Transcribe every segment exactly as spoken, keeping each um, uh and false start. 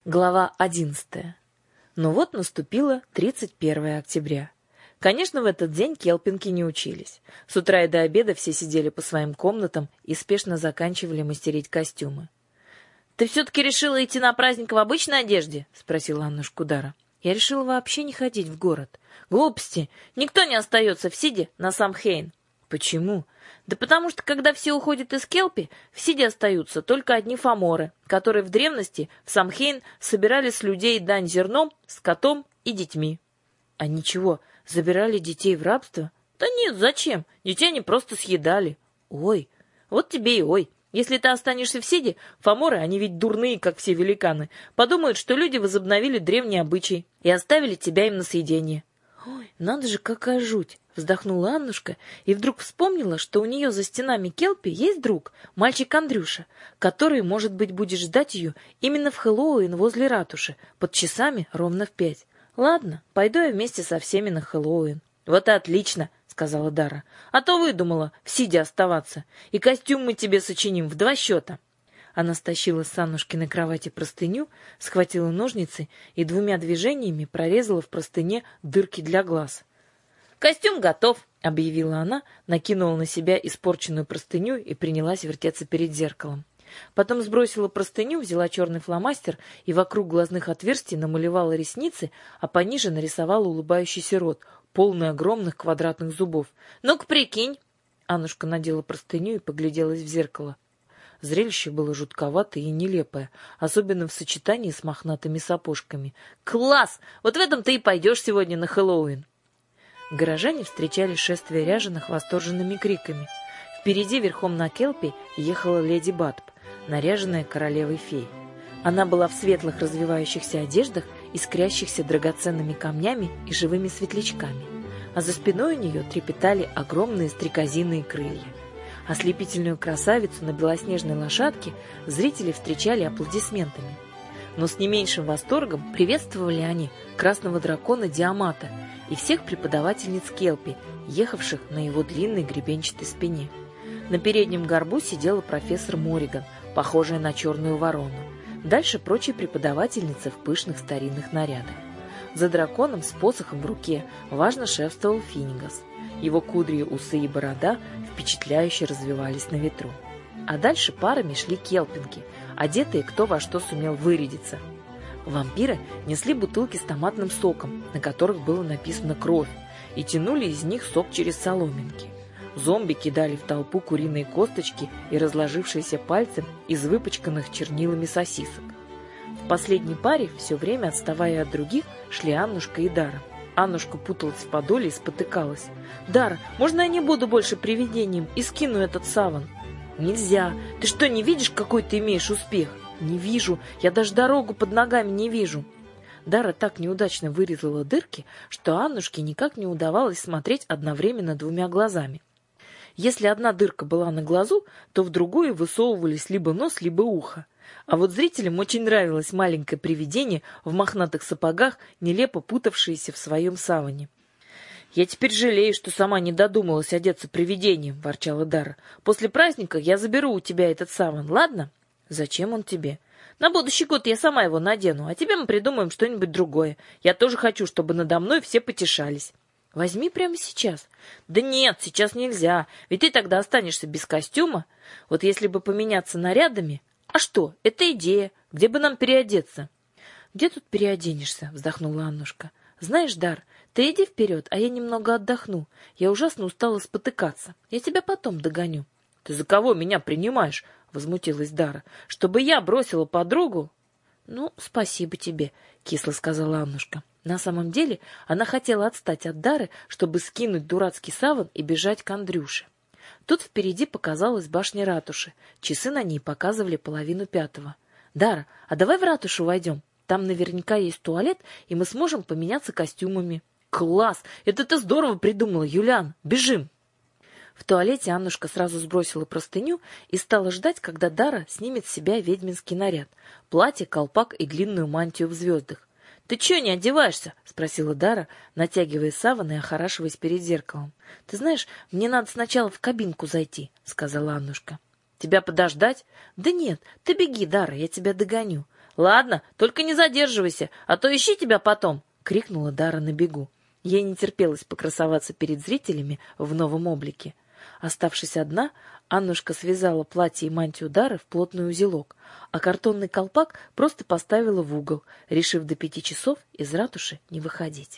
Глава одиннадцатая. Ну вот наступило тридцать первое октября. Конечно, в этот день келпинки не учились. С утра и до обеда все сидели по своим комнатам и спешно заканчивали мастерить костюмы. «Ты все-таки решила идти на праздник в обычной одежде?» — спросила Аннушка Дара. «Я решила вообще не ходить в город». «Глупости! Никто не остается в Сиде на Самхейн». «Почему?» «Да потому что, когда все уходят из Келпи, в Сиде остаются только одни фаморы, которые в древности в Самхейн собирали с людей дань зерном, скотом и детьми». «А ничего, забирали детей в рабство?» «Да нет, зачем? Детей они просто съедали». «Ой, вот тебе и ой. Если ты останешься в Сиде, фаморы, они ведь дурные, как все великаны, подумают, что люди возобновили древний обычай и оставили тебя им на съедение». «Ой, надо же, какая жуть!» — вздохнула Аннушка и вдруг вспомнила, что у нее за стенами Келпи есть друг, мальчик Андрюша, который, может быть, будет ждать ее именно в Хэллоуин возле ратуши, под часами ровно в пять. «Ладно, пойду я вместе со всеми на Хэллоуин». «Вот и отлично!» — сказала Дара. «А то выдумала в Сиде оставаться, и костюм мы тебе сочиним в два счета». Она стащила с Аннушкиной кровати простыню, схватила ножницы и двумя движениями прорезала в простыне дырки для глаз. «Костюм готов», — объявила она, накинула на себя испорченную простыню и принялась вертеться перед зеркалом. Потом сбросила простыню, взяла черный фломастер и вокруг глазных отверстий намалевала ресницы, а пониже нарисовала улыбающийся рот, полный огромных квадратных зубов. «Ну-ка, прикинь!» Аннушка надела простыню и погляделась в зеркало. Зрелище было жутковатое и нелепое, особенно в сочетании с мохнатыми сапожками. «Класс! Вот в этом ты и пойдешь сегодня на Хэллоуин!» Горожане встречали шествие ряженых восторженными криками. Впереди верхом на келпи ехала леди Батб, наряженная королевой-фей. Она была в светлых развивающихся одеждах, искрящихся драгоценными камнями и живыми светлячками, а за спиной у нее трепетали огромные стрекозиные крылья. Ослепительную красавицу на белоснежной лошадке зрители встречали аплодисментами. Но с не меньшим восторгом приветствовали они красного дракона Диамата и всех преподавательниц Келпи, ехавших на его длинной гребенчатой спине. На переднем горбу сидела профессор Мориган, похожая на черную ворону. Дальше прочие преподавательницы в пышных старинных нарядах. За драконом с посохом в руке важно шефствовал Финигас. Его кудри, усы и борода впечатляюще развивались на ветру. А дальше парами шли келпинки, одетые кто во что сумел вырядиться. Вампиры несли бутылки с томатным соком, на которых было написано «Кровь», и тянули из них сок через соломинки. Зомби кидали в толпу куриные косточки и разложившиеся пальцы из выпачканных чернилами сосисок. В последней паре, все время отставая от других, шли Аннушка и Дара. Аннушка путалась в подоле и спотыкалась. «Дара, можно я не буду больше привидением и скину этот саван?» «Нельзя! Ты что, не видишь, какой ты имеешь успех?» «Не вижу! Я даже дорогу под ногами не вижу!» Дара так неудачно вырезала дырки, что Аннушке никак не удавалось смотреть одновременно двумя глазами. Если одна дырка была на глазу, то в другую высовывались либо нос, либо ухо. А вот зрителям очень нравилось маленькое привидение в мохнатых сапогах, нелепо путавшееся в своем саване. «Я теперь жалею, что сама не додумалась одеться привидением», — ворчала Дара. «После праздника я заберу у тебя этот саван, ладно?» «Зачем он тебе?» «На будущий год я сама его надену, а тебе мы придумаем что-нибудь другое. Я тоже хочу, чтобы надо мной все потешались». «Возьми прямо сейчас». «Да нет, сейчас нельзя, ведь ты тогда останешься без костюма. Вот если бы поменяться нарядами...» «А что, это идея. Где бы нам переодеться?» «Где тут переоденешься?» — вздохнула Аннушка. «Знаешь, Дар, ты иди вперед, а я немного отдохну. Я ужасно устала спотыкаться. Я тебя потом догоню». «Ты за кого меня принимаешь?» — возмутилась Дара. «Чтобы я бросила подругу?» «Ну, спасибо тебе», — кисло сказала Аннушка. На самом деле она хотела отстать от Дары, чтобы скинуть дурацкий саван и бежать к Андрюше. Тут впереди показалась башня ратуши. Часы на ней показывали половину пятого. «Дара, а давай в ратушу войдем? Там наверняка есть туалет, и мы сможем поменяться костюмами». «Класс! Это ты здорово придумала, Юлиан! Бежим!» В туалете Аннушка сразу сбросила простыню и стала ждать, когда Дара снимет с себя ведьминский наряд — платье, колпак и длинную мантию в звездах. «Ты чего не одеваешься?» — спросила Дара, натягивая саван и охорашиваясь перед зеркалом. «Ты знаешь, мне надо сначала в кабинку зайти», — сказала Аннушка. «Тебя подождать?» «Да нет, ты беги, Дара, я тебя догоню. «Ладно, только не задерживайся, а то ищи тебя потом!» — крикнула Дара на бегу. Ей не терпелось покрасоваться перед зрителями в новом облике. Оставшись одна, Аннушка связала платье и мантию Дары в плотный узелок, а картонный колпак просто поставила в угол, решив до пяти часов из ратуши не выходить.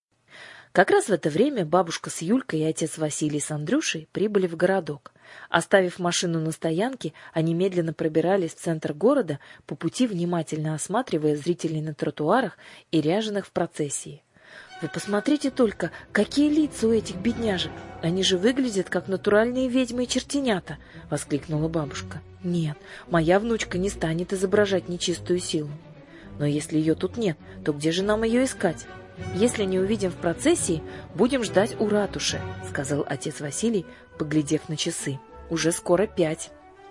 Как раз в это время бабушка с Юлькой и отец Василий с Андрюшей прибыли в городок. Оставив машину на стоянке, они медленно пробирались в центр города, по пути внимательно осматривая зрителей на тротуарах и ряженых в процессии. «Вы посмотрите только, какие лица у этих бедняжек! Они же выглядят, как натуральные ведьмы и чертенята!» — воскликнула бабушка. «Нет, моя внучка не станет изображать нечистую силу. Но если ее тут нет, то где же нам ее искать? Если не увидим в процессии, будем ждать у ратуши», — сказал отец Василий, поглядев на часы. «Уже скоро пять».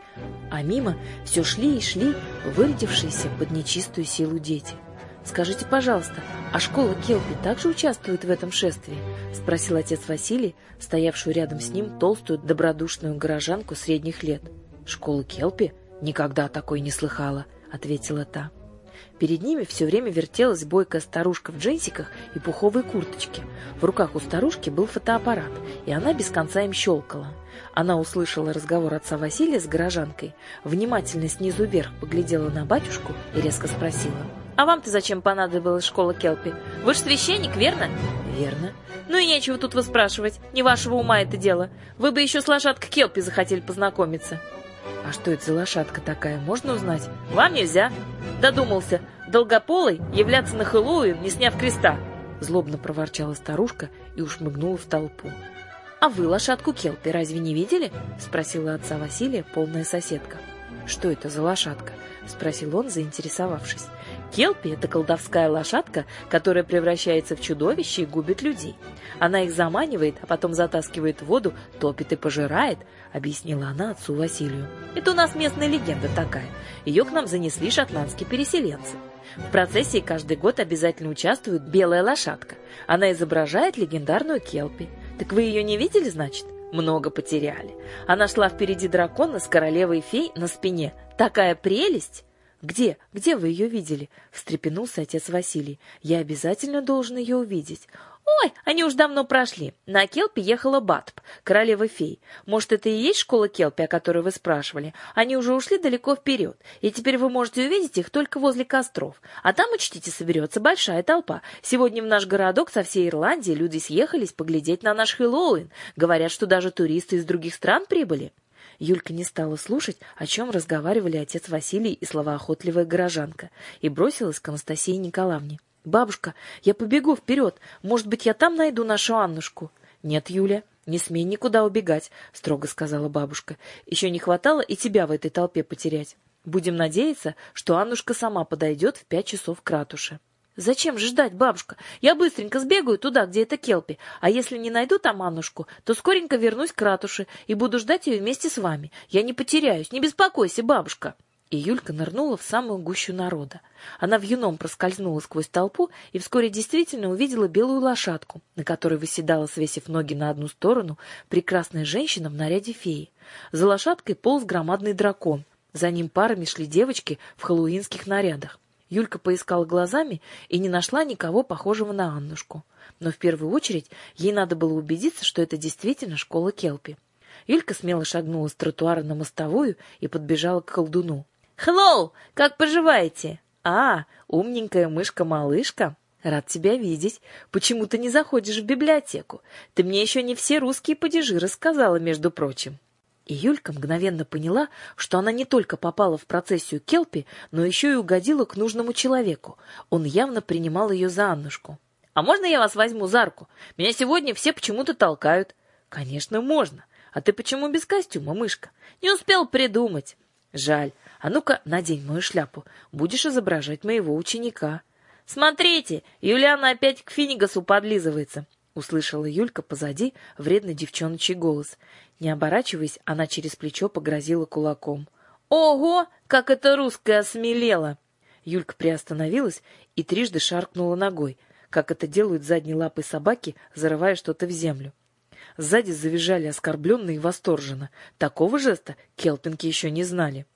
А мимо все шли и шли вырядившиеся под нечистую силу дети. «Скажите, пожалуйста, а школа Келпи также участвует в этом шествии?» — спросил отец Василий, стоявшую рядом с ним толстую добродушную горожанку средних лет. «Школа Келпи? Никогда такой не слыхала», — ответила та. Перед ними все время вертелась бойкая старушка в джинсиках и пуховой курточке. В руках у старушки был фотоаппарат, и она без конца им щелкала. Она услышала разговор отца Василия с горожанкой, внимательно снизу вверх поглядела на батюшку и резко спросила: «А вам-то зачем понадобилась школа Келпи? Вы же священник, верно?» «Верно». «Ну и нечего тут выспрашивать, не вашего ума это дело. Вы бы еще с лошадкой Келпи захотели познакомиться». «А что это за лошадка такая, можно узнать?» «Вам нельзя. Додумался долгополый являться на Хэллоуин, не сняв креста», — злобно проворчала старушка и ушмыгнула в толпу. «А вы лошадку Келпи разве не видели?» — спросила отца Василия полная соседка. «Что это за лошадка?» — спросил он, заинтересовавшись. «Келпи — это колдовская лошадка, которая превращается в чудовище и губит людей. Она их заманивает, а потом затаскивает в воду, топит и пожирает», — объяснила она отцу Василию. «Это у нас местная легенда такая. Ее к нам занесли шотландские переселенцы. В процессии каждый год обязательно участвует белая лошадка. Она изображает легендарную Келпи. Так вы ее не видели, значит? Много потеряли. Она шла впереди дракона с королевой фей на спине. Такая прелесть!» «Где? Где вы ее видели?» — встрепенулся отец Василий. «Я обязательно должен ее увидеть». «Ой, они уж давно прошли. На Келпи ехала Батб, королева фей. Может, это и есть школа Келпи, о которой вы спрашивали? Они уже ушли далеко вперед, и теперь вы можете увидеть их только возле костров. А там, учтите, соберется большая толпа. Сегодня в наш городок со всей Ирландии люди съехались поглядеть на наш Хэллоуин. Говорят, что даже туристы из других стран прибыли». Юлька не стала слушать, о чем разговаривали отец Василий и словоохотливая горожанка, и бросилась к Анастасии Николаевне. «Бабушка, я побегу вперед. Может быть, я там найду нашу Аннушку?» «Нет, Юля, не смей никуда убегать», — строго сказала бабушка. «Еще не хватало и тебя в этой толпе потерять. Будем надеяться, что Аннушка сама подойдет в пять часов к ратуше». «Зачем же ждать, бабушка? Я быстренько сбегаю туда, где это Келпи, а если не найду там Аннушку, то скоренько вернусь к ратуше и буду ждать ее вместе с вами. Я не потеряюсь, не беспокойся, бабушка». И Юлька нырнула в самую гущу народа. Она вьюном проскользнула сквозь толпу и вскоре действительно увидела белую лошадку, на которой восседала, свесив ноги на одну сторону, прекрасная женщина в наряде феи. За лошадкой полз громадный дракон. За ним парами шли девочки в хэллоуинских нарядах. Юлька поискала глазами и не нашла никого похожего на Аннушку. Но в первую очередь ей надо было убедиться, что это действительно школа Келпи. Юлька смело шагнула с тротуара на мостовую и подбежала к колдуну. «Хеллоу! Как поживаете?» «А, умненькая мышка-малышка. Рад тебя видеть. Почему ты не заходишь в библиотеку? Ты мне еще не все русские падежи рассказала, между прочим». И Юлька мгновенно поняла, что она не только попала в процессию Келпи, но еще и угодила к нужному человеку. Он явно принимал ее за Аннушку. «А можно я вас возьму за руку? Меня сегодня все почему-то толкают». «Конечно, можно. А ты почему без костюма, мышка? Не успел придумать». «Жаль. А ну-ка, надень мою шляпу. Будешь изображать моего ученика». «Смотрите, Юлиана опять к Финигасу подлизывается», — услышала Юлька позади вредный девчоночий голос. Не оборачиваясь, она через плечо погрозила кулаком. «Ого, как это русская осмелела!» Юлька приостановилась и трижды шаркнула ногой, как это делают задней лапой собаки, зарывая что-то в землю. Сзади завизжали оскорбленно и восторженно. Такого жеста келпинки еще не знали.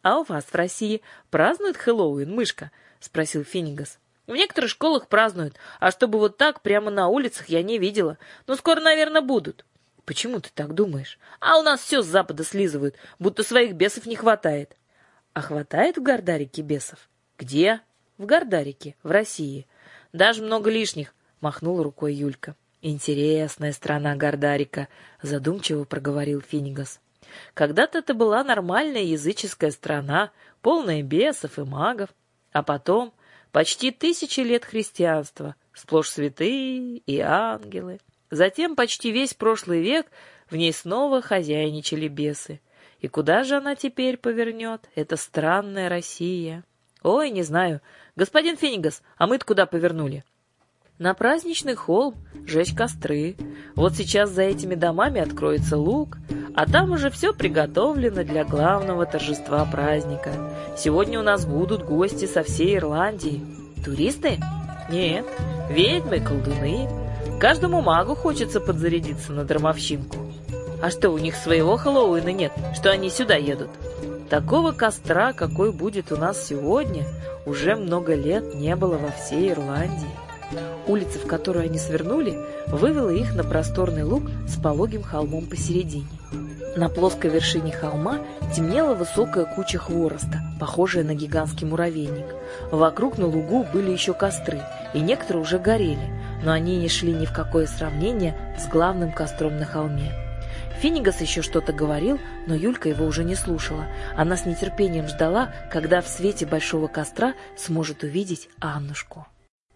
«А у вас в России празднуют Хэллоуин, мышка?» — спросил Финигас. «В некоторых школах празднуют, а чтобы вот так прямо на улицах я не видела. Но скоро, наверное, будут». «Почему ты так думаешь?» «А у нас все с запада слизывают, будто своих бесов не хватает». «А хватает в Гордарике бесов?» «Где?» «В Гордарике, в России. Даже много лишних», — махнула рукой Юлька. «Интересная страна Гордарика», — задумчиво проговорил Финигас. «Когда-то это была нормальная языческая страна, полная бесов и магов. А потом почти тысячи лет христианства, сплошь святые и ангелы. Затем почти весь прошлый век в ней снова хозяйничали бесы. И куда же она теперь повернет, эта странная Россия? Ой, не знаю. Господин Финигас, а мы-то куда повернули?» «На праздничный холм, жечь костры. Вот сейчас за этими домами откроется луг, а там уже все приготовлено для главного торжества праздника. Сегодня у нас будут гости со всей Ирландии. Туристы? Нет, ведьмы, колдуны. Каждому магу хочется подзарядиться на дармовщинку. А что, у них своего Хэллоуина нет, что они сюда едут? Такого костра, какой будет у нас сегодня, уже много лет не было во всей Ирландии». Улица, в которую они свернули, вывела их на просторный луг с пологим холмом посередине. На плоской вершине холма темнела высокая куча хвороста, похожая на гигантский муравейник. Вокруг на лугу были еще костры, и некоторые уже горели, но они не шли ни в какое сравнение с главным костром на холме. Финигас еще что-то говорил, но Юлька его уже не слушала. Она с нетерпением ждала, когда в свете большого костра сможет увидеть Аннушку.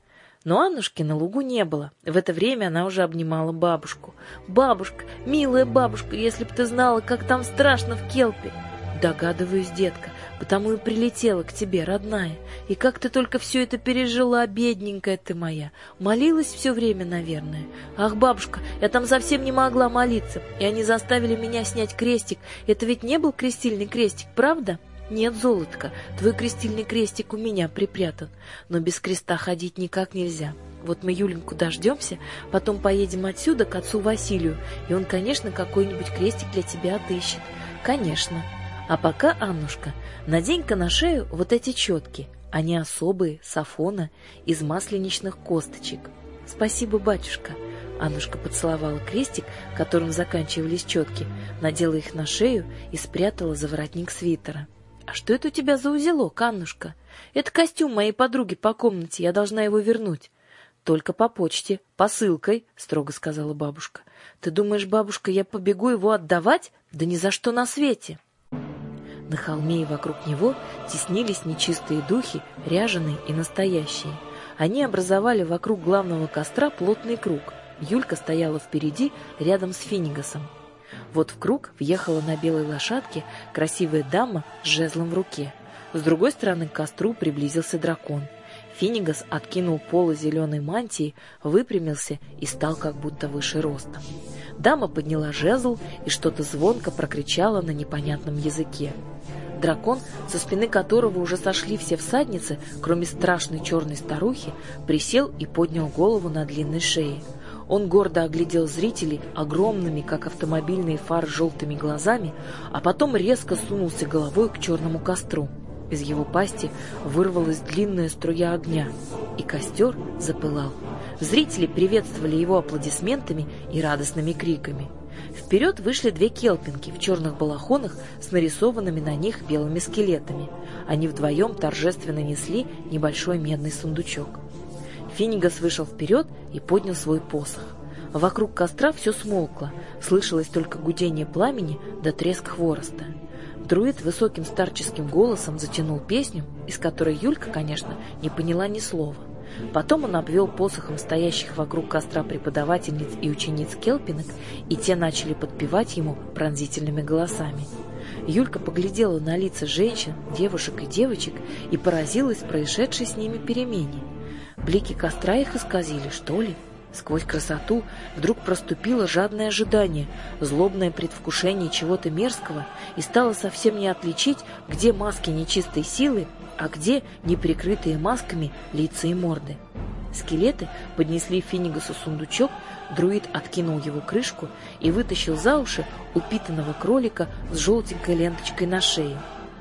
Но Аннушки на лугу не было. В это время она уже обнимала бабушку. «Бабушка, милая бабушка, если б ты знала, как там страшно в Келпе!» «Догадываюсь, детка, потому и прилетела к тебе, родная. И как ты только все это пережила, бедненькая ты моя. Молилась все время, наверное. Ах, бабушка, я там совсем не могла молиться, и они заставили меня снять крестик. Это ведь не был крестильный крестик, правда?» «Нет, золотко, твой крестильный крестик у меня припрятан, но без креста ходить никак нельзя. Вот мы Юленьку дождемся, потом поедем отсюда к отцу Василию, и он, конечно, какой-нибудь крестик для тебя отыщет. Конечно. А пока, Аннушка, надень-ка на шею вот эти четки. Они особые, с афона, из масленичных косточек». «Спасибо, батюшка». Аннушка поцеловала крестик, которым заканчивались четки, надела их на шею и спрятала за воротник свитера. «А что это у тебя за узелок, Аннушка?» «Это костюм моей подруги по комнате, я должна его вернуть». «Только по почте, посылкой», — строго сказала бабушка. «Ты думаешь, бабушка, я побегу его отдавать? Да ни за что на свете!» На холме и вокруг него теснились нечистые духи, ряженые и настоящие. Они образовали вокруг главного костра плотный круг. Юлька стояла впереди, рядом с Финигасом. Вот в круг въехала на белой лошадке красивая дама с жезлом в руке. С другой стороны к костру приблизился дракон. Финигас откинул полы зеленой мантии, выпрямился и стал как будто выше ростом. Дама подняла жезл и что-то звонко прокричала на непонятном языке. Дракон, со спины которого уже сошли все всадницы, кроме страшной черной старухи, присел и поднял голову на длинной шее. Он гордо оглядел зрителей огромными, как автомобильные фары, желтыми глазами, а потом резко сунулся головой к черному костру. Из его пасти вырвалась длинная струя огня, и костер запылал. Зрители приветствовали его аплодисментами и радостными криками. Вперед вышли две келпинки в черных балахонах с нарисованными на них белыми скелетами. Они вдвоем торжественно несли небольшой медный сундучок. Финигас вышел вперед и поднял свой посох. Вокруг костра все смолкло, слышалось только гудение пламени да треск хвороста. Друид высоким старческим голосом затянул песню, из которой Юлька, конечно, не поняла ни слова. Потом он обвел посохом стоящих вокруг костра преподавательниц и учениц келпинок, и те начали подпевать ему пронзительными голосами. Юлька поглядела на лица женщин, девушек и девочек и поразилась происшедшей с ними перемене. Блики костра их исказили, что ли? Сквозь красоту вдруг проступило жадное ожидание, злобное предвкушение чего-то мерзкого, и стало совсем не отличить, где маски нечистой силы, а где неприкрытые масками лица и морды. Скелеты поднесли Финигасу сундучок, друид откинул его крышку и вытащил за уши упитанного кролика с желтенькой ленточкой на шее.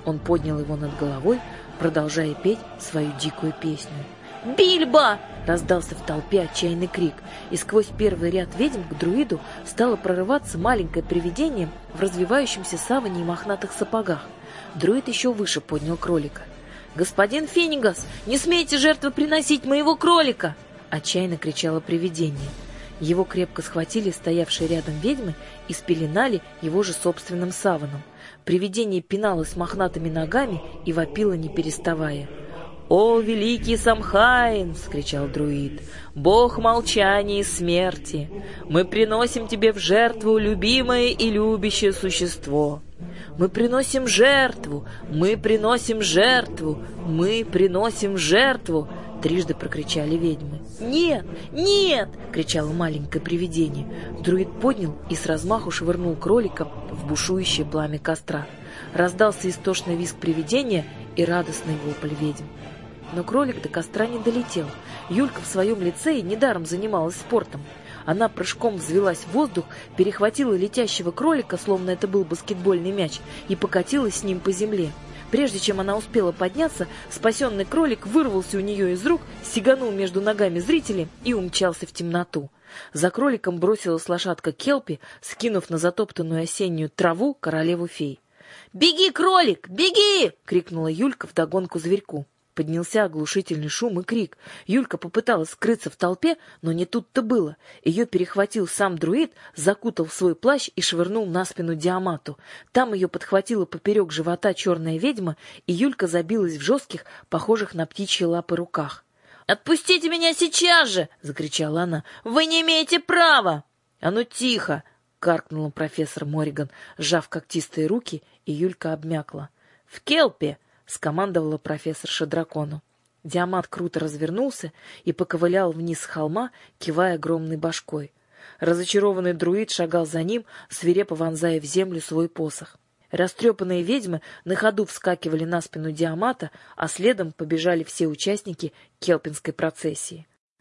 Он поднял его над головой, продолжая петь свою дикую песню. «Бильбо!» — раздался в толпе отчаянный крик, и сквозь первый ряд ведьм к друиду стало прорываться маленькое привидение в развивающемся саване и мохнатых сапогах. Друид еще выше поднял кролика. «Господин Финигас, не смейте жертвоприносить моего кролика!» — отчаянно кричало привидение. Его крепко схватили стоявшие рядом ведьмы и спеленали его же собственным саваном. Привидение пиналось мохнатыми ногами и вопило, не переставая. «О, великий Самхайн!» — вскричал друид. «Бог молчания и смерти! Мы приносим тебе в жертву любимое и любящее существо! Мы приносим жертву! Мы приносим жертву! Мы приносим жертву!» Трижды прокричали ведьмы. «Нет! Нет!» — кричало маленькое привидение. Друид поднял и с размаху швырнул кролика в бушующее пламя костра. Раздался истошный визг привидения и радостный вопль ведьм. Но кролик до костра не долетел. Юлька в своем лицее недаром занималась спортом. Она прыжком взвелась в воздух, перехватила летящего кролика, словно это был баскетбольный мяч, и покатилась с ним по земле. Прежде чем она успела подняться, спасенный кролик вырвался у нее из рук, сиганул между ногами зрителей и умчался в темноту. За кроликом бросилась лошадка Келпи, скинув на затоптанную осеннюю траву королеву фей. «Беги, кролик, беги!» — крикнула Юлька вдогонку зверьку. Поднялся оглушительный шум и крик. Юлька попыталась скрыться в толпе, но не тут-то было. Ее перехватил сам друид, закутал в свой плащ и швырнул на спину Диамату. Там ее подхватила поперек живота черная ведьма, и Юлька забилась в жестких, похожих на птичьи лапы руках. «Отпустите меня сейчас же!» — закричала она. «Вы не имеете права!» «А ну тихо!» — каркнул профессор Мориган, сжав когтистые руки, и Юлька обмякла. «В Келпе!» — скомандовала профессорша дракону. Диамат круто развернулся и поковылял вниз с холма, кивая огромной башкой. Разочарованный друид шагал за ним, свирепо вонзая в землю свой посох. Растрепанные ведьмы на ходу вскакивали на спину Диамата, а следом побежали все участники келпинской процессии.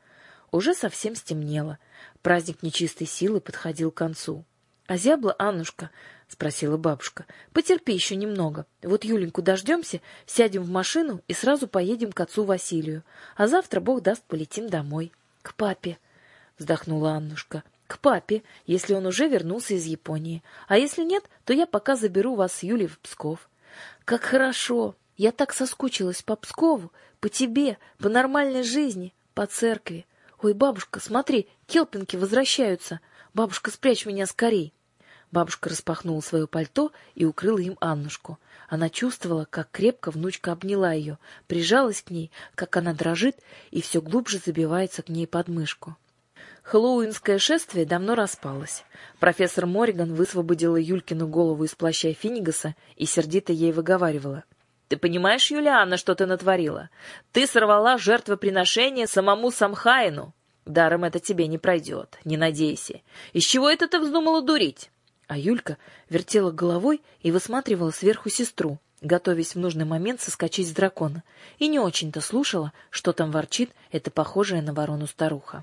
Уже совсем стемнело. Праздник нечистой силы подходил к концу. — А зябла, Аннушка? — спросила бабушка. — Потерпи еще немного. Вот Юленьку дождемся, сядем в машину и сразу поедем к отцу Василию. А завтра, Бог даст, полетим домой. — К папе, — вздохнула Аннушка. — К папе, если он уже вернулся из Японии. А если нет, то я пока заберу вас с Юлей в Псков. — Как хорошо! Я так соскучилась по Пскову, по тебе, по нормальной жизни, по церкви. Ой, бабушка, смотри, келпинки возвращаются. Бабушка, спрячь меня скорей. Бабушка распахнула свое пальто и укрыла им Аннушку. Она чувствовала, как крепко внучка обняла ее, прижалась к ней, как она дрожит и все глубже забивается к ней под мышку. Хэллоуинское шествие давно распалось. Профессор Мориган высвободила Юлькину голову из плаща Финигаса и сердито ей выговаривала. — Ты понимаешь, Юлианна, что ты натворила? Ты сорвала жертвоприношение самому Самхайну. Даром это тебе не пройдет, не надейся. Из чего это ты вздумала дурить? А Юлька вертела головой и высматривала сверху сестру, готовясь в нужный момент соскочить с дракона, и не очень-то слушала, что там ворчит эта похожая на ворону старуха.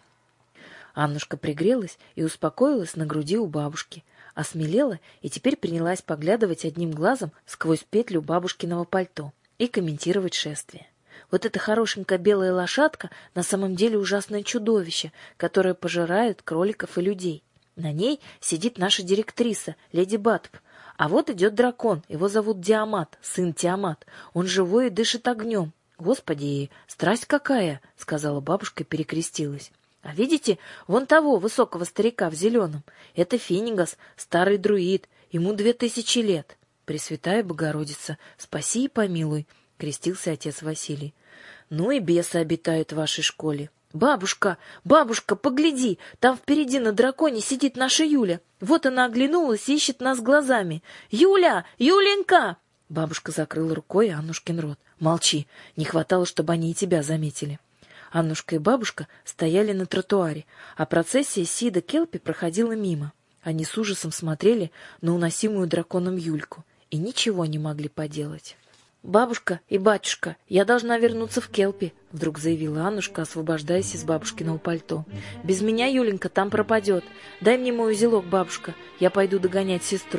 Аннушка пригрелась и успокоилась на груди у бабушки, осмелела и теперь принялась поглядывать одним глазом сквозь петлю бабушкиного пальто и комментировать шествие. Вот эта хорошенькая белая лошадка на самом деле ужасное чудовище, которое пожирает кроликов и людей. На ней сидит наша директриса, леди Батб. А вот идет дракон, его зовут Диамат, сын Тиамат. Он живой и дышит огнем. Господи, страсть какая, — сказала бабушка и перекрестилась. А видите, вон того высокого старика в зеленом. Это Финигас, старый друид, ему две тысячи лет. Пресвятая Богородица, спаси и помилуй, — крестился отец Василий. Ну и бесы обитают в вашей школе. «Бабушка, бабушка, погляди, там впереди на драконе сидит наша Юля. Вот она оглянулась и ищет нас глазами. Юля! Юленька!» Бабушка закрыла рукой Аннушкин рот. «Молчи, не хватало, чтобы они и тебя заметили». Аннушка и бабушка стояли на тротуаре, а процессия Сида Келпи проходила мимо. Они с ужасом смотрели на уносимую драконом Юльку и ничего не могли поделать. «Бабушка и батюшка, я должна вернуться в Келпи», — вдруг заявила Аннушка, освобождаясь из бабушкиного пальто. «Без меня Юленька там пропадет. Дай мне мой узелок, бабушка, я пойду догонять сестру».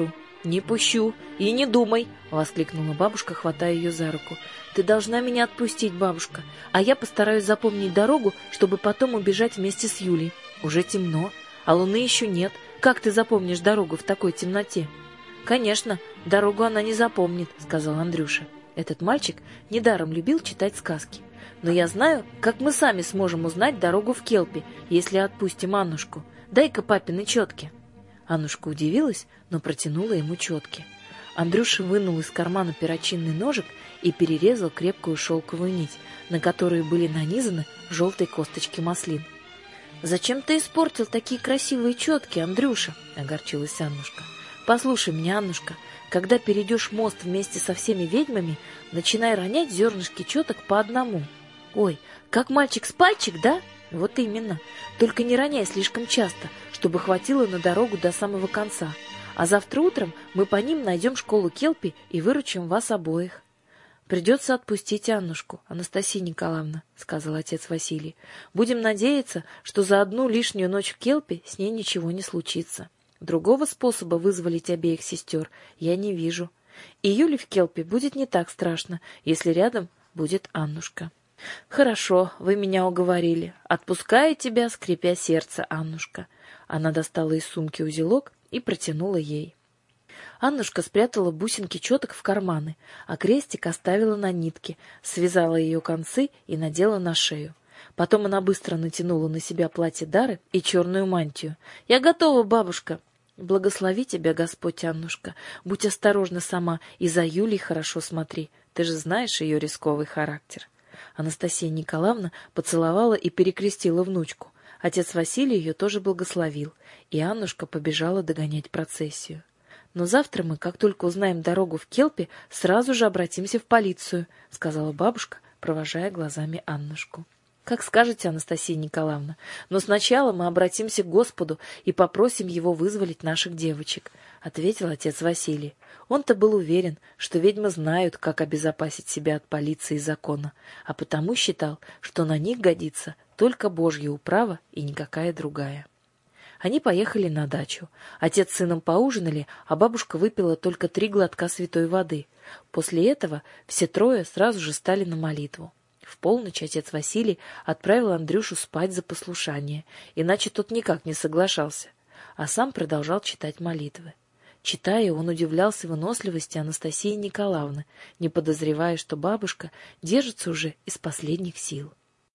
«Не пущу, и не думай!» — воскликнула бабушка, хватая ее за руку. «Ты должна меня отпустить, бабушка, а я постараюсь запомнить дорогу, чтобы потом убежать вместе с Юлей. Уже темно, а луны еще нет. Как ты запомнишь дорогу в такой темноте?» «Конечно, дорогу она не запомнит», — сказал Андрюша. Этот мальчик недаром любил читать сказки. «Но я знаю, как мы сами сможем узнать дорогу в Келпи, если отпустим Аннушку. Дай-ка папины четки». Аннушка удивилась, но протянула ему четки. Андрюша вынул из кармана перочинный ножик и перерезал крепкую шелковую нить, на которую были нанизаны желтые косточки маслин. «Зачем ты испортил такие красивые четки, Андрюша?» — огорчилась Аннушка. «Послушай меня, Аннушка, когда перейдешь мост вместе со всеми ведьмами, начинай ронять зернышки четок по одному». «Ой, как мальчик с пальчик, да?» «Вот именно. Только не роняй слишком часто, чтобы хватило на дорогу до самого конца. А завтра утром мы по ним найдем школу Келпи и выручим вас обоих». «Придется отпустить Аннушку, Анастасия Николаевна», — сказал отец Василий. «Будем надеяться, что за одну лишнюю ночь в Келпи с ней ничего не случится. Другого способа вызволить обеих сестер я не вижу. И Юле в Келпи будет не так страшно, если рядом будет Аннушка». «Хорошо, вы меня уговорили. Отпускаю тебя, скрипя сердце, Аннушка». Она достала из сумки узелок и протянула ей. Аннушка спрятала бусинки четок в карманы, а крестик оставила на нитке, связала ее концы и надела на шею. Потом она быстро натянула на себя платье Дары и черную мантию. «Я готова, бабушка!» «Благослови тебя, Господь, Аннушка. Будь осторожна сама и за Юлей хорошо смотри. Ты же знаешь ее рисковый характер». Анастасия Николаевна поцеловала и перекрестила внучку. Отец Василий ее тоже благословил, и Аннушка побежала догонять процессию. «Но завтра мы, как только узнаем дорогу в Келпи, сразу же обратимся в полицию», — сказала бабушка, провожая глазами Аннушку. «Как скажете, Анастасия Николаевна, но сначала мы обратимся к Господу и попросим Его вызволить наших девочек», — ответил отец Василий. Он-то был уверен, что ведьмы знают, как обезопасить себя от полиции и закона, а потому считал, что на них годится только Божья управа и никакая другая. Они поехали на дачу. Отец с сыном поужинали, а бабушка выпила только три глотка святой воды. После этого все трое сразу же стали на молитву. В полночь отец Василий отправил Андрюшу спать за послушание, иначе тот никак не соглашался, а сам продолжал читать молитвы. Читая, он удивлялся выносливости Анастасии Николаевны, не подозревая, что бабушка держится уже из последних сил.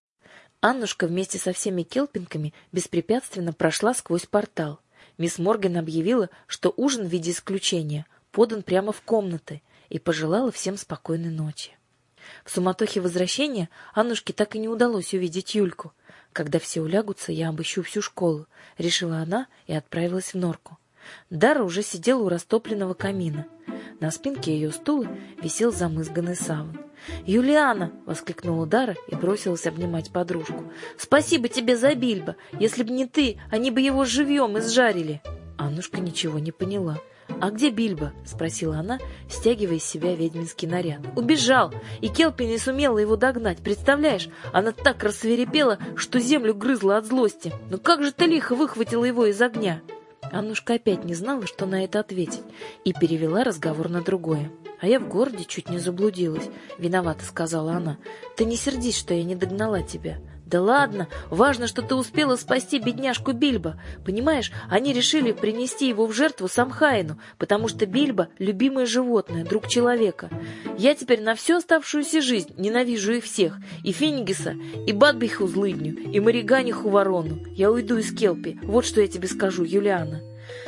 Аннушка вместе со всеми келпинками беспрепятственно прошла сквозь портал. Мисс Морган объявила, что ужин в виде исключения подан прямо в комнаты, и пожелала всем спокойной ночи. В суматохе возвращения Аннушке так и не удалось увидеть Юльку. «Когда все улягутся, я обыщу всю школу», — решила она и отправилась в норку. Дара уже сидела у растопленного камина. На спинке ее стула висел замызганный саван. «Юлиана!» — воскликнула Дара и бросилась обнимать подружку. «Спасибо тебе за Бильбо! Если б не ты, они бы его живьем изжарили!» Аннушка ничего не поняла. «А где Бильбо?» — спросила она, стягивая из себя ведьминский наряд. «Убежал! И Келпи не сумела его догнать, представляешь? Она так рассвирепела, что землю грызла от злости. Ну как же ты лихо выхватила его из огня!» Аннушка опять не знала, что на это ответить, и перевела разговор на другое. «А я в городе чуть не заблудилась», — виновата сказала она. «Ты не сердись, что я не догнала тебя». «Да ладно, важно, что ты успела спасти бедняжку Бильбо. Понимаешь, они решили принести его в жертву Самхаину, потому что Бильбо — любимое животное, друг человека. Я теперь на всю оставшуюся жизнь ненавижу их всех, и Фингиса, и Бадбиху злыдню, и Мариганиху ворону. Я уйду из Келпи, вот что я тебе скажу, Юлиана».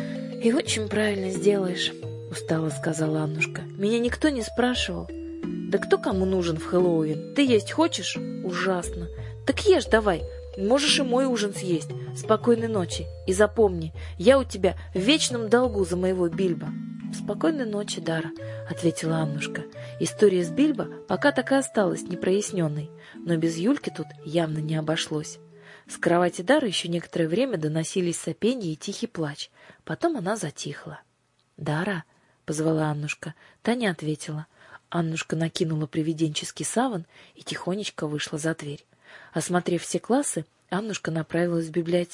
«И очень правильно сделаешь», — устало сказала Аннушка. «Меня никто не спрашивал». «Да кто кому нужен в Хэллоуин? Ты есть хочешь? Ужасно. Так ешь давай, можешь и мой ужин съесть. Спокойной ночи. И запомни, я у тебя в вечном долгу за моего Бильбо». «Спокойной ночи, Дара», — ответила Аннушка. История с Бильбо пока так и осталась непроясненной, но без Юльки тут явно не обошлось. С кровати Дары еще некоторое время доносились сопенье и тихий плач. Потом она затихла. «Дара», — позвала Аннушка. Та не ответила. Аннушка накинула привиденческий саван и тихонечко вышла за дверь. Осмотрев все классы, Аннушка направилась в библиотеку.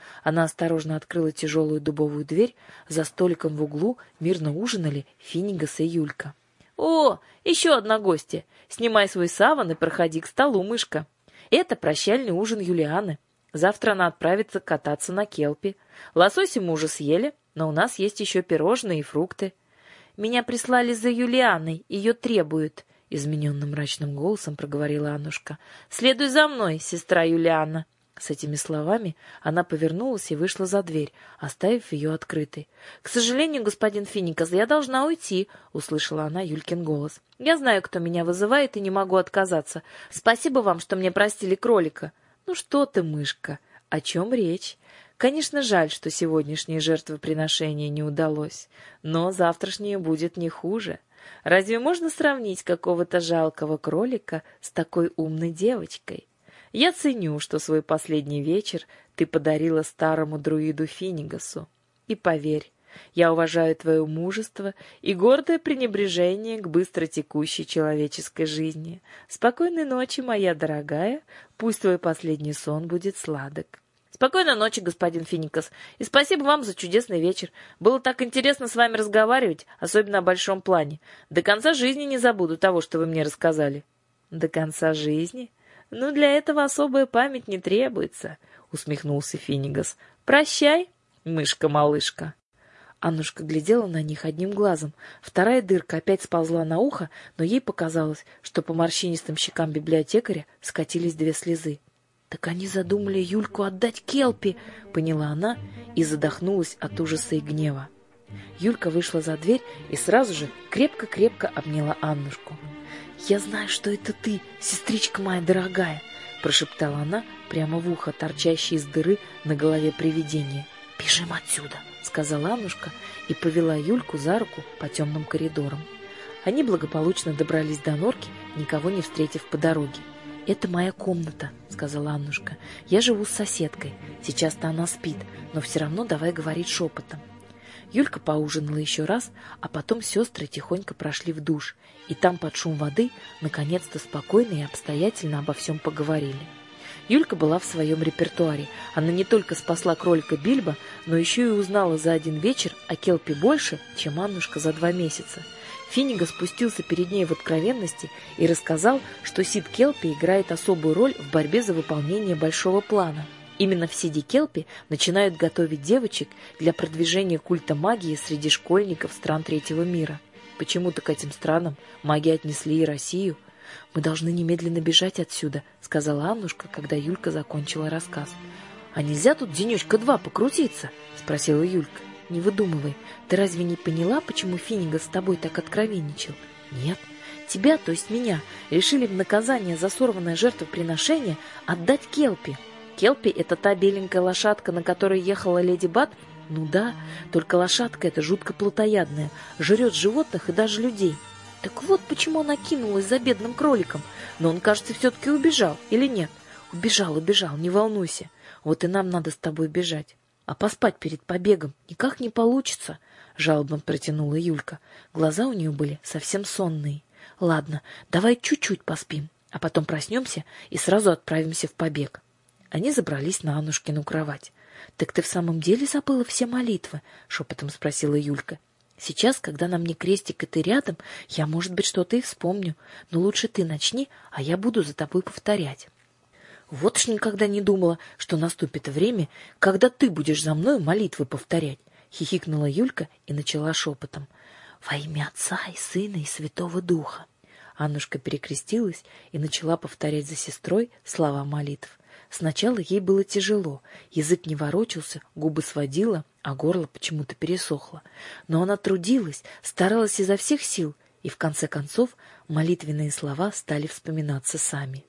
Она осторожно открыла тяжелую дубовую дверь. За столиком в углу мирно ужинали Финигас и Юлька. «О, еще одна гостья! Снимай свой саван и проходи к столу, мышка. Это прощальный ужин Юлианы. Завтра она отправится кататься на келпе. Лосося мы уже съели, но у нас есть еще пирожные и фрукты. Меня прислали за Юлианой, ее требуют», — измененным мрачным голосом проговорила Аннушка. «Следуй за мной, сестра Юлиана». С этими словами она повернулась и вышла за дверь, оставив ее открытой. «К сожалению, господин Финикас, я должна уйти», — услышала она Юлькин голос. «Я знаю, кто меня вызывает, и не могу отказаться. Спасибо вам, что мне простили кролика». «Ну что ты, мышка, о чем речь? Конечно, жаль, что сегодняшнее жертвоприношение не удалось, но завтрашнее будет не хуже. Разве можно сравнить какого-то жалкого кролика с такой умной девочкой? Я ценю, что свой последний вечер ты подарила старому друиду Финигасу. И поверь, я уважаю твое мужество и гордое пренебрежение к быстротекущей человеческой жизни. Спокойной ночи, моя дорогая, пусть твой последний сон будет сладок». «Спокойной ночи, господин Финикас, и спасибо вам за чудесный вечер. Было так интересно с вами разговаривать, особенно о большом плане. До конца жизни не забуду того, что вы мне рассказали». «До конца жизни? Ну, для этого особая память не требуется», — усмехнулся Финигас. «Прощай, мышка-малышка». Аннушка глядела на них одним глазом. Вторая дырка опять сползла на ухо, но ей показалось, что по морщинистым щекам библиотекаря скатились две слезы. «Так они задумали Юльку отдать Келпи», — поняла она и задохнулась от ужаса и гнева. Юлька вышла за дверь и сразу же крепко-крепко обняла Аннушку. «Я знаю, что это ты, сестричка моя дорогая», — прошептала она прямо в ухо, торчащей из дыры на голове привидения. «Бежим отсюда», — сказала Аннушка и повела Юльку за руку по темным коридорам. Они благополучно добрались до норки, никого не встретив по дороге. «Это моя комната», — сказала Аннушка. «Я живу с соседкой. Сейчас-то она спит, но все равно давай говорить шепотом». Юлька поужинала еще раз, а потом сестры тихонько прошли в душ, и там под шум воды наконец-то спокойно и обстоятельно обо всем поговорили. Юлька была в своем репертуаре. Она не только спасла кролика Бильбо, но еще и узнала за один вечер о Келпе больше, чем Аннушка за два месяца. Финигас спустился перед ней в откровенности и рассказал, что Сид Келпи играет особую роль в борьбе за выполнение большого плана. Именно в Сиде Келпи начинают готовить девочек для продвижения культа магии среди школьников стран третьего мира. Почему-то к этим странам маги отнесли и Россию. «Мы должны немедленно бежать отсюда», — сказала Аннушка, когда Юлька закончила рассказ. «А нельзя тут денечка-два покрутиться?» — спросила Юлька. «Не выдумывай. Ты разве не поняла, почему Финигас с тобой так откровенничал?» «Нет. Тебя, то есть меня, решили в наказание за сорванное жертвоприношение отдать Келпи». «Келпи — это та беленькая лошадка, на которой ехала леди Бат?» «Ну да, только лошадка эта жутко плотоядная, жрет животных и даже людей». «Так вот почему она кинулась за бедным кроликом. Но он, кажется, все-таки убежал, или нет?» «Убежал, убежал, не волнуйся. Вот и нам надо с тобой бежать. А поспать перед побегом никак не получится», — жалобно протянула Юлька. Глаза у нее были совсем сонные. «Ладно, давай чуть-чуть поспим, а потом проснемся и сразу отправимся в побег». Они забрались на Аннушкину кровать. «Так ты в самом деле забыла все молитвы?» — шепотом спросила Юлька. «Сейчас, когда на мне крестик и ты рядом, я, может быть, что-то и вспомню. Но лучше ты начни, а я буду за тобой повторять». «Вот уж никогда не думала, что наступит время, когда ты будешь за мной молитвы повторять», — хихикнула Юлька и начала шепотом. «Во имя Отца и Сына и Святого Духа». Аннушка перекрестилась и начала повторять за сестрой слова молитв. Сначала ей было тяжело, язык не ворочался, губы сводило, а горло почему-то пересохло. Но она трудилась, старалась изо всех сил, и в конце концов молитвенные слова стали вспоминаться сами.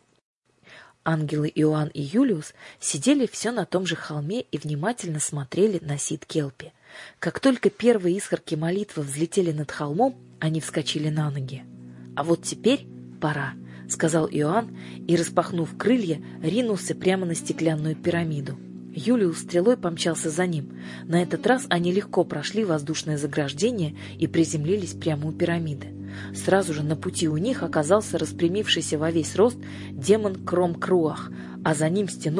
Ангелы Иоанн и Юлиус сидели все на том же холме и внимательно смотрели на Сид Келпи. Как только первые искорки молитвы взлетели над холмом, они вскочили на ноги. «А вот теперь пора», — сказал Иоанн и, распахнув крылья, ринулся прямо на стеклянную пирамиду. Юлиус стрелой помчался за ним. На этот раз они легко прошли воздушное заграждение и приземлились прямо у пирамиды. Сразу же на пути у них оказался распрямившийся во весь рост демон Кром-Круах, а за ним стеной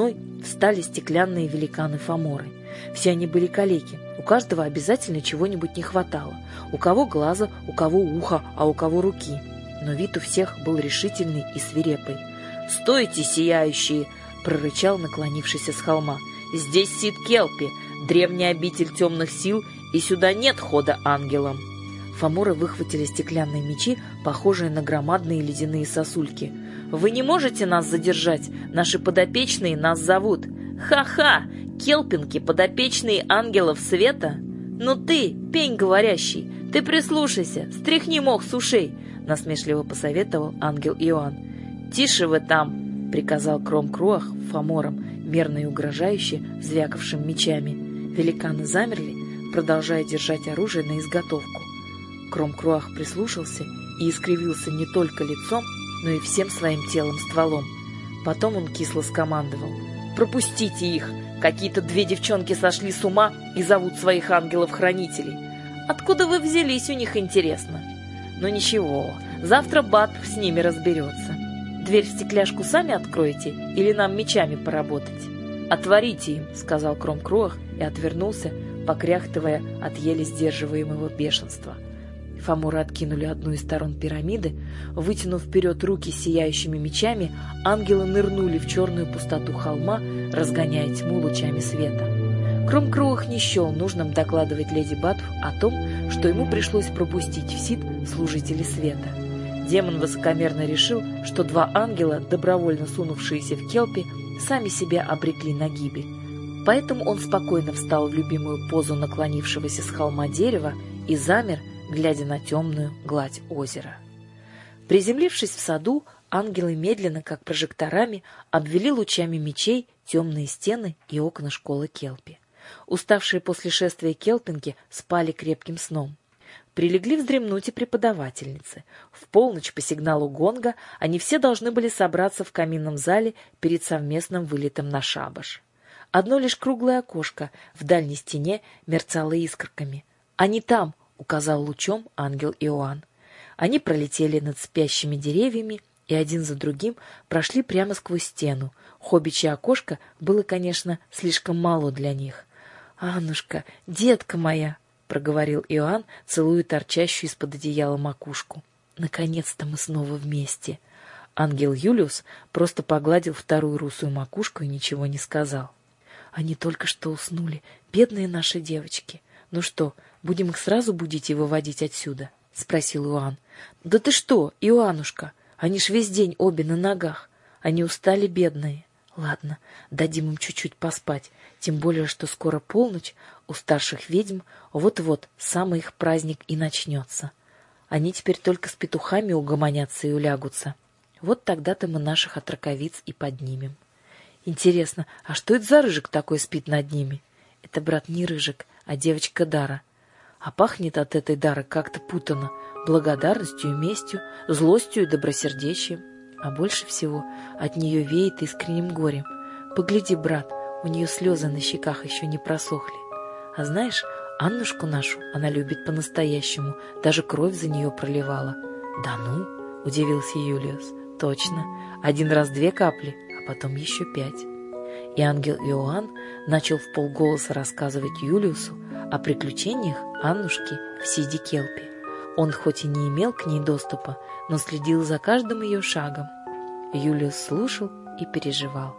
встали стеклянные великаны-фаморы. Все они были калеки, у каждого обязательно чего-нибудь не хватало. У кого глаза, у кого уха, а у кого руки. Но вид у всех был решительный и свирепый. «Стойте, сияющие!» — прорычал наклонившийся с холма. «Здесь сид Келпи, древний обитель темных сил, и сюда нет хода ангелам!» Фаморы выхватили стеклянные мечи, похожие на громадные ледяные сосульки. «Вы не можете нас задержать! Наши подопечные нас зовут! Ха-ха! Келпинки, подопечные ангелов света! Ну ты, пень говорящий, ты прислушайся, стряхни мох с ушей!» — насмешливо посоветовал ангел Иоанн. «Тише вы там!» — приказал Кром-Круах фаморам, мерно и угрожающе звякавшим мечами. Великаны замерли, продолжая держать оружие на изготовку. Кром-Круах прислушался и искривился не только лицом, но и всем своим телом стволом. Потом он кисло скомандовал: «Пропустите их! Какие-то две девчонки сошли с ума и зовут своих ангелов-хранителей. Откуда вы взялись, у них интересно? Но ничего, завтра Батов с ними разберется. Дверь в стекляшку сами откроете или нам мечами поработать?» «Отворите им», — сказал Кром-Круах и отвернулся, покряхтывая от еле сдерживаемого бешенства. Фаморы откинули одну из сторон пирамиды. Вытянув вперед руки с сияющими мечами, ангелы нырнули в черную пустоту холма, разгоняя тьму лучами света. Кром-Круах не счел нужным докладывать леди Батов о том, что ему пришлось пропустить в Сид служителей света. Демон высокомерно решил, что два ангела, добровольно сунувшиеся в Келпи, сами себя обрекли на гибель. Поэтому он спокойно встал в любимую позу наклонившегося с холма дерева и замер, глядя на темную гладь озера. Приземлившись в саду, ангелы медленно, как прожекторами, обвели лучами мечей темные стены и окна школы Келпи. Уставшие после шествия келпинки спали крепким сном. Прилегли вздремнуть и преподавательницы. В полночь по сигналу гонга они все должны были собраться в каминном зале перед совместным вылетом на шабаш. Одно лишь круглое окошко в дальней стене мерцало искорками. «Они там!» — указал лучом ангел Иоанн. Они пролетели над спящими деревьями и один за другим прошли прямо сквозь стену. Хоббичье окошко было, конечно, слишком мало для них. «Аннушка, детка моя!» — проговорил Иоанн, целуя торчащую из-под одеяла макушку. «Наконец-то мы снова вместе!» Ангел Юлиус просто погладил вторую русую макушку и ничего не сказал. «Они только что уснули, бедные наши девочки. Ну что, будем их сразу будить и выводить отсюда?» — спросил Иоанн. «Да ты что, Иоаннушка, они ж весь день обе на ногах. Они устали, бедные. Ладно, дадим им чуть-чуть поспать, тем более, что скоро полночь, у старших ведьм вот-вот самый их праздник и начнется. Они теперь только с петухами угомонятся и улягутся. Вот тогда-то мы наших отроковиц и поднимем. Интересно, а что это за рыжик такой спит над ними? Это, брат, не рыжик, а девочка Дара. А пахнет от этой Дары как-то путано, благодарностью и местью, злостью и добросердечием. А больше всего от нее веет искренним горем. Погляди, брат, у нее слезы на щеках еще не просохли. А знаешь, Аннушку нашу она любит по-настоящему, даже кровь за нее проливала». «Да ну?» — удивился Юлиус. «Точно, один раз две капли, а потом еще пять». И ангел Иоанн начал вполголоса рассказывать Юлиусу о приключениях Аннушки в Сиде Келпи. Он хоть и не имел к ней доступа, но следил за каждым ее шагом. Юлиус слушал и переживал.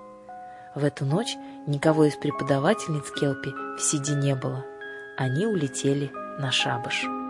В эту ночь никого из преподавательниц Келпи в Сиде не было. Они улетели на шабаш.